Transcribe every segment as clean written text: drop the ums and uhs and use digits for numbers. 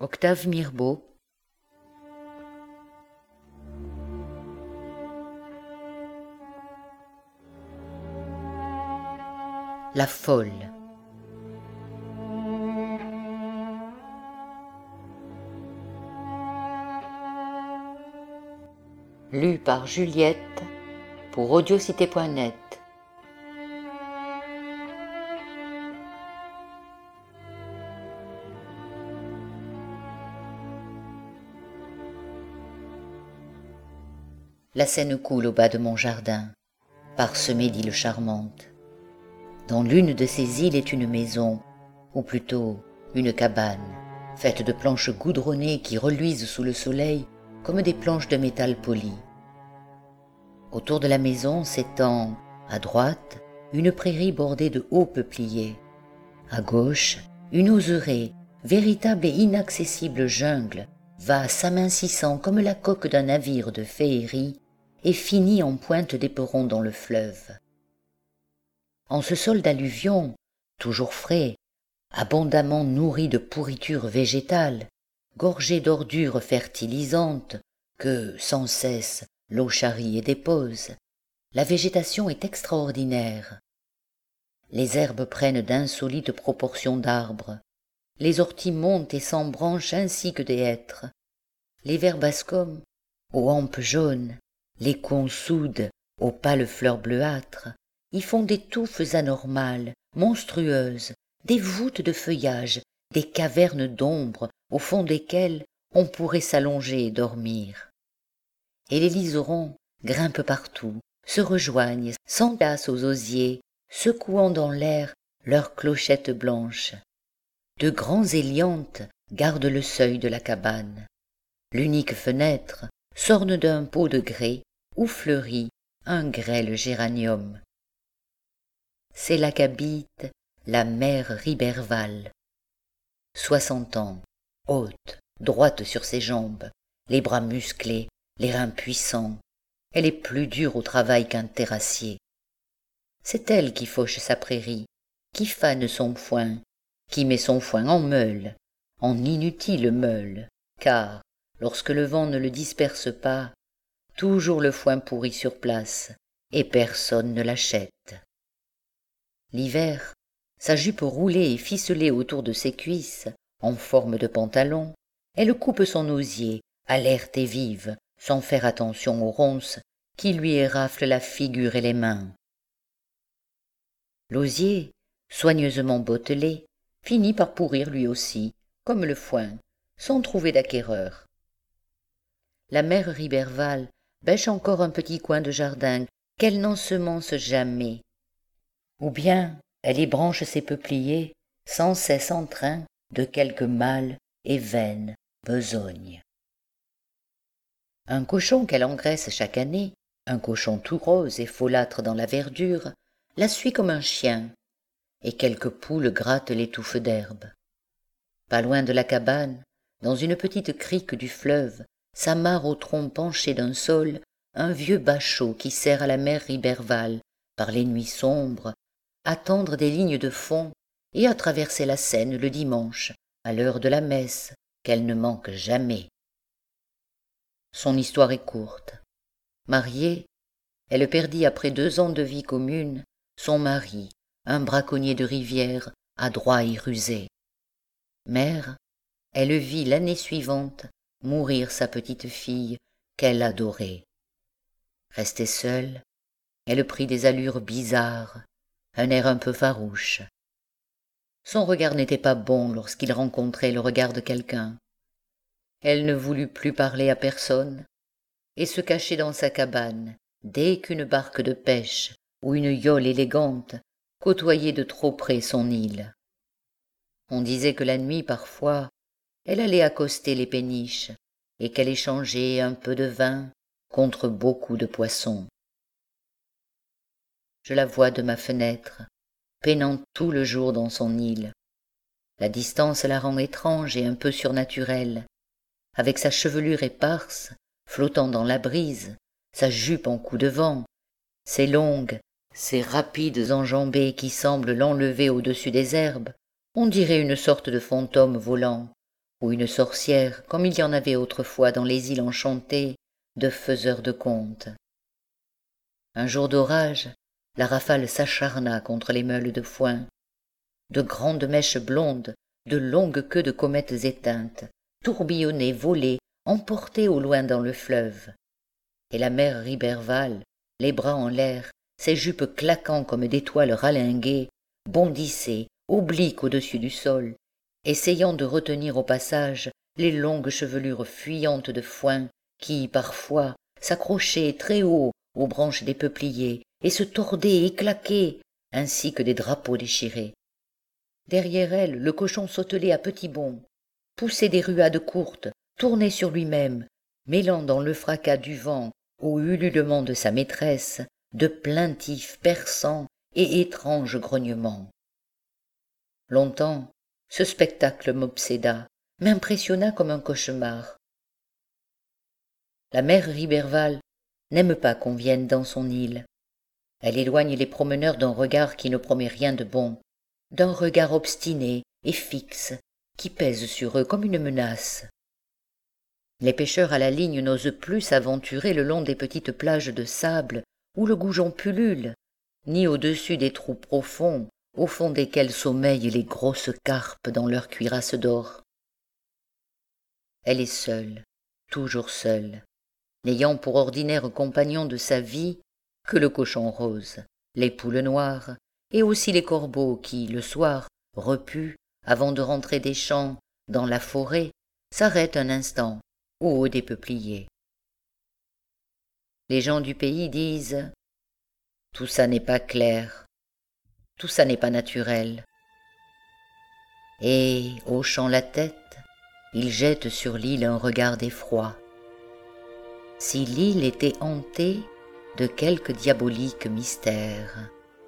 Octave Mirbeau. La folle. Lu par Juliette pour audiocité.net. La Seine coule au bas de mon jardin, parsemée d'îles charmantes. Dans l'une de ces îles est une maison, ou plutôt une cabane, faite de planches goudronnées qui reluisent sous le soleil comme des planches de métal poli. Autour de la maison s'étend, à droite, une prairie bordée de hauts peupliers. À gauche, une oseraie, véritable et inaccessible jungle, va s'amincissant comme la coque d'un navire de féerie et finit en pointe d'éperon dans le fleuve. En ce sol d'alluvions, toujours frais, abondamment nourri de pourritures végétales, gorgé d'ordures fertilisantes que, sans cesse, l'eau charrie et dépose, la végétation est extraordinaire. Les herbes prennent d'insolites proportions d'arbres, les orties montent et s'embranchent ainsi que des hêtres, les verbascums, aux hampes jaunes, les consoudes, aux pâles fleurs bleuâtres, y font des touffes anormales, monstrueuses, des voûtes de feuillage, des cavernes d'ombre au fond desquelles on pourrait s'allonger et dormir. Et les liserons grimpent partout, se rejoignent, s'entassent aux osiers, secouant dans l'air leurs clochettes blanches. De grands éliantes gardent le seuil de la cabane. L'unique fenêtre s'orne d'un pot de grès où fleurit un grêle géranium. C'est là qu'habite la mère Riberval. 60 ans, haute, droite sur ses jambes, les bras musclés, les reins puissants. Elle est plus dure au travail qu'un terrassier. C'est elle qui fauche sa prairie, qui fane son foin, qui met son foin en meule, en inutile meule, car, lorsque le vent ne le disperse pas, toujours le foin pourrit sur place, et personne ne l'achète. L'hiver, sa jupe roulée et ficelée autour de ses cuisses, en forme de pantalon, elle coupe son osier, alerte et vive, sans faire attention aux ronces qui lui éraflent la figure et les mains. L'osier, soigneusement bottelé, finit par pourrir lui aussi, comme le foin, sans trouver d'acquéreur. La mère Riberval bêche encore un petit coin de jardin qu'elle n'ensemence jamais, ou bien elle ébranche ses peupliers sans cesse en train de quelque mâle et vaine besogne. Un cochon qu'elle engraisse chaque année, un cochon tout rose et folâtre dans la verdure, la suit comme un chien, et quelques poules grattent les touffes d'herbe. Pas loin de la cabane, dans une petite crique du fleuve, s'amarre au tronc penché d'un saule un vieux bachot qui sert à la mère Riberval, par les nuits sombres, à tendre des lignes de fond et à traverser la Seine le dimanche, à l'heure de la messe, qu'elle ne manque jamais. Son histoire est courte. Mariée, elle perdit après 2 ans de vie commune son mari, un braconnier de rivière, adroit et rusé. Mère, elle vit l'année suivante mourir sa petite fille qu'elle adorait. Restée seule, elle prit des allures bizarres, un air un peu farouche. Son regard n'était pas bon lorsqu'il rencontrait le regard de quelqu'un. Elle ne voulut plus parler à personne et se cachait dans sa cabane dès qu'une barque de pêche ou une yole élégante côtoyait de trop près son île. On disait que la nuit, parfois, elle allait accoster les péniches et qu'elle échangeait un peu de vin contre beaucoup de poissons. Je la vois de ma fenêtre, peinant tout le jour dans son île. La distance la rend étrange et un peu surnaturelle. Avec sa chevelure éparse, flottant dans la brise, sa jupe en coup de vent, ses longues, ses rapides enjambées qui semblent l'enlever au-dessus des herbes, on dirait une sorte de fantôme volant, ou une sorcière, comme il y en avait autrefois dans les îles enchantées de faiseurs de contes. Un jour d'orage, la rafale s'acharna contre les meules de foin. De grandes mèches blondes, de longues queues de comètes éteintes, tourbillonnaient, volaient, emportées au loin dans le fleuve. Et la mère Riberval, les bras en l'air, ses jupes claquant comme des toiles ralinguées, bondissait, oblique au-dessus du sol, essayant de retenir au passage les longues chevelures fuyantes de foin qui, parfois, s'accrochaient très haut aux branches des peupliers et se tordaient et claquaient, ainsi que des drapeaux déchirés. Derrière elle, le cochon sautelait à petits bonds, poussait des ruades courtes, tournait sur lui-même, mêlant dans le fracas du vent au ululement de sa maîtresse de plaintifs, perçants et étranges grognements. Longtemps, ce spectacle m'obséda, m'impressionna comme un cauchemar. La mère Riberval n'aime pas qu'on vienne dans son île. Elle éloigne les promeneurs d'un regard qui ne promet rien de bon, d'un regard obstiné et fixe qui pèse sur eux comme une menace. Les pêcheurs à la ligne n'osent plus s'aventurer le long des petites plages de sable où le goujon pullule, ni au-dessus des trous profonds au fond desquels sommeillent les grosses carpes dans leurs cuirasses d'or. Elle est seule, toujours seule, n'ayant pour ordinaire compagnon de sa vie que le cochon rose, les poules noires, et aussi les corbeaux qui, le soir, repus, avant de rentrer des champs, dans la forêt, s'arrêtent un instant au haut des peupliers. Les gens du pays disent « Tout ça n'est pas clair, tout ça n'est pas naturel ». Et, hochant la tête, ils jettent sur l'île un regard d'effroi. Si l'île était hantée de quelque diabolique mystère.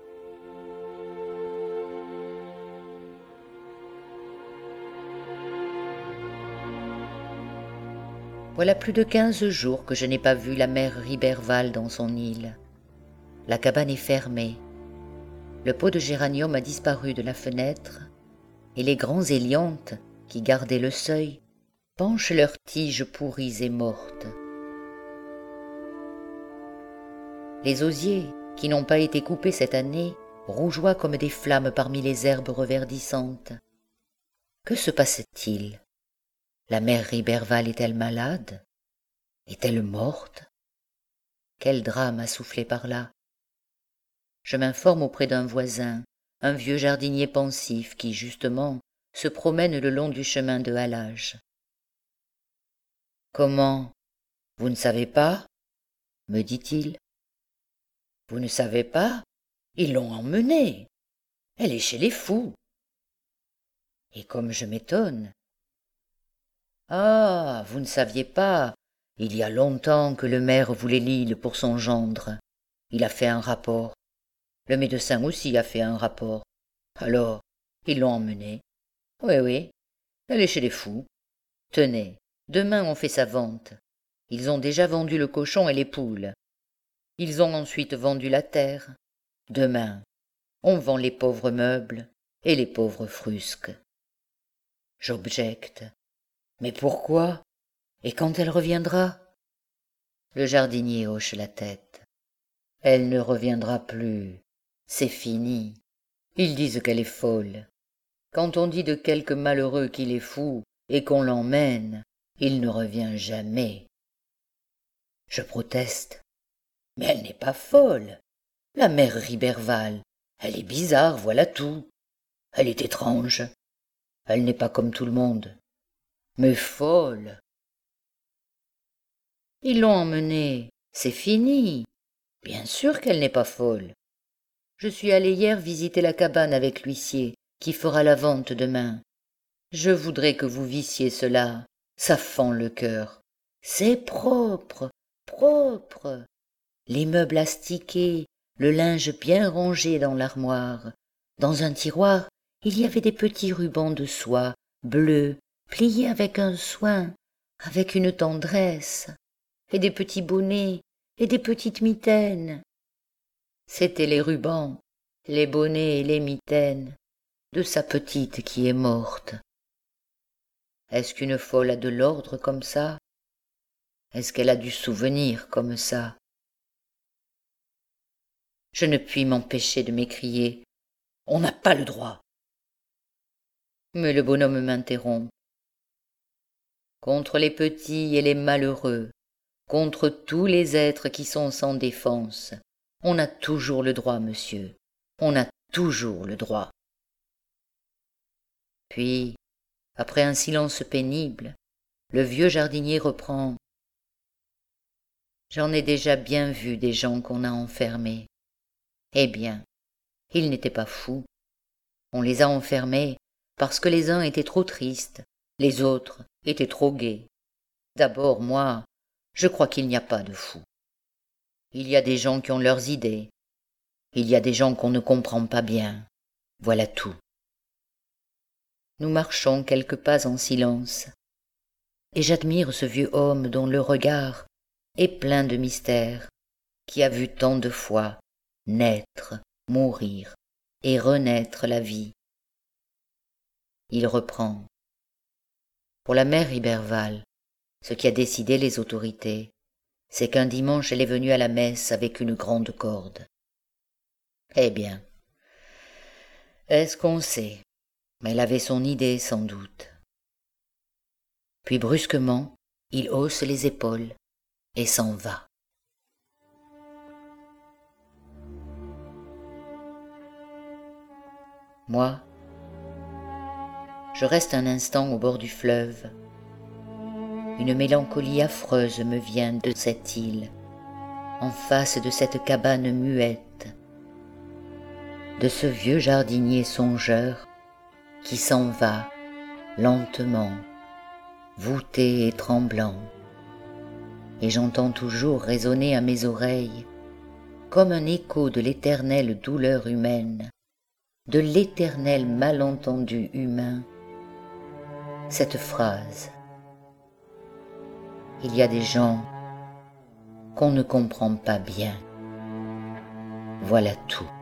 Voilà plus de 15 jours que je n'ai pas vu la mère Riberval dans son île. La cabane est fermée. Le pot de géranium a disparu de la fenêtre, et les grands éliantes, qui gardaient le seuil, penchent leurs tiges pourries et mortes. Les osiers, qui n'ont pas été coupés cette année, rougeoient comme des flammes parmi les herbes reverdissantes. Que se passe-t-il? La mère Riberval est-elle malade? Est-elle morte? Quel drame a soufflé par là? Je m'informe auprès d'un voisin, un vieux jardinier pensif qui, justement, se promène le long du chemin de halage. « Comment? Vous ne savez pas ?» me dit-il. « Vous ne savez pas? Ils l'ont emmenée. Elle est chez les fous. » Et comme je m'étonne. « Ah, vous ne saviez pas? Il y a longtemps que le maire voulait l'île pour son gendre. Il a fait un rapport. Le médecin aussi a fait un rapport. Alors, ils l'ont emmenée. Oui, oui, elle est chez les fous. Tenez, demain on fait sa vente. Ils ont déjà vendu le cochon et les poules. Ils ont ensuite vendu la terre. Demain, on vend les pauvres meubles et les pauvres frusques. J'objecte. Mais pourquoi? Et quand elle reviendra? Le jardinier hoche la tête. Elle ne reviendra plus. C'est fini. Ils disent qu'elle est folle. Quand on dit de quelque malheureux qu'il est fou et qu'on l'emmène, il ne revient jamais. Je proteste. Mais elle n'est pas folle. La mère Riberval, elle est bizarre, voilà tout. Elle est étrange. Elle n'est pas comme tout le monde. Mais folle. Ils l'ont emmenée, c'est fini. Bien sûr qu'elle n'est pas folle. Je suis allé hier visiter la cabane avec l'huissier, qui fera la vente demain. Je voudrais que vous vissiez cela, ça fend le cœur. C'est propre, propre. Les meubles astiqués, le linge bien rangé dans l'armoire. Dans un tiroir, il y avait des petits rubans de soie, bleus, pliés avec un soin, avec une tendresse, et des petits bonnets, et des petites mitaines. C'étaient les rubans, les bonnets et les mitaines de sa petite qui est morte. Est-ce qu'une folle a de l'ordre comme ça? Est-ce qu'elle a du souvenir comme ça? Je ne puis m'empêcher de m'écrier « On n'a pas le droit !» Mais le bonhomme m'interrompt. Contre les petits et les malheureux, contre tous les êtres qui sont sans défense, on a toujours le droit, monsieur, on a toujours le droit. Puis, après un silence pénible, le vieux jardinier reprend. J'en ai déjà bien vu des gens qu'on a enfermés. Eh bien, ils n'étaient pas fous. On les a enfermés parce que les uns étaient trop tristes, les autres étaient trop gais. D'abord, moi, je crois qu'il n'y a pas de fous. Il y a des gens qui ont leurs idées. Il y a des gens qu'on ne comprend pas bien. Voilà tout. Nous marchons quelques pas en silence, et j'admire ce vieux homme dont le regard est plein de mystère, qui a vu tant de fois naître, mourir et renaître la vie. Il reprend. Pour la mère Iberval, ce qui a décidé les autorités, c'est qu'un dimanche elle est venue à la messe avec une grande corde. Eh bien, est-ce qu'on sait? Mais elle avait son idée sans doute. Puis brusquement, il hausse les épaules et s'en va. Moi, je reste un instant au bord du fleuve. Une mélancolie affreuse me vient de cette île, en face de cette cabane muette, de ce vieux jardinier songeur qui s'en va lentement, voûté et tremblant, et j'entends toujours résonner à mes oreilles, comme un écho de l'éternelle douleur humaine, de l'éternel malentendu humain, cette phrase. Il y a des gens qu'on ne comprend pas bien. Voilà tout.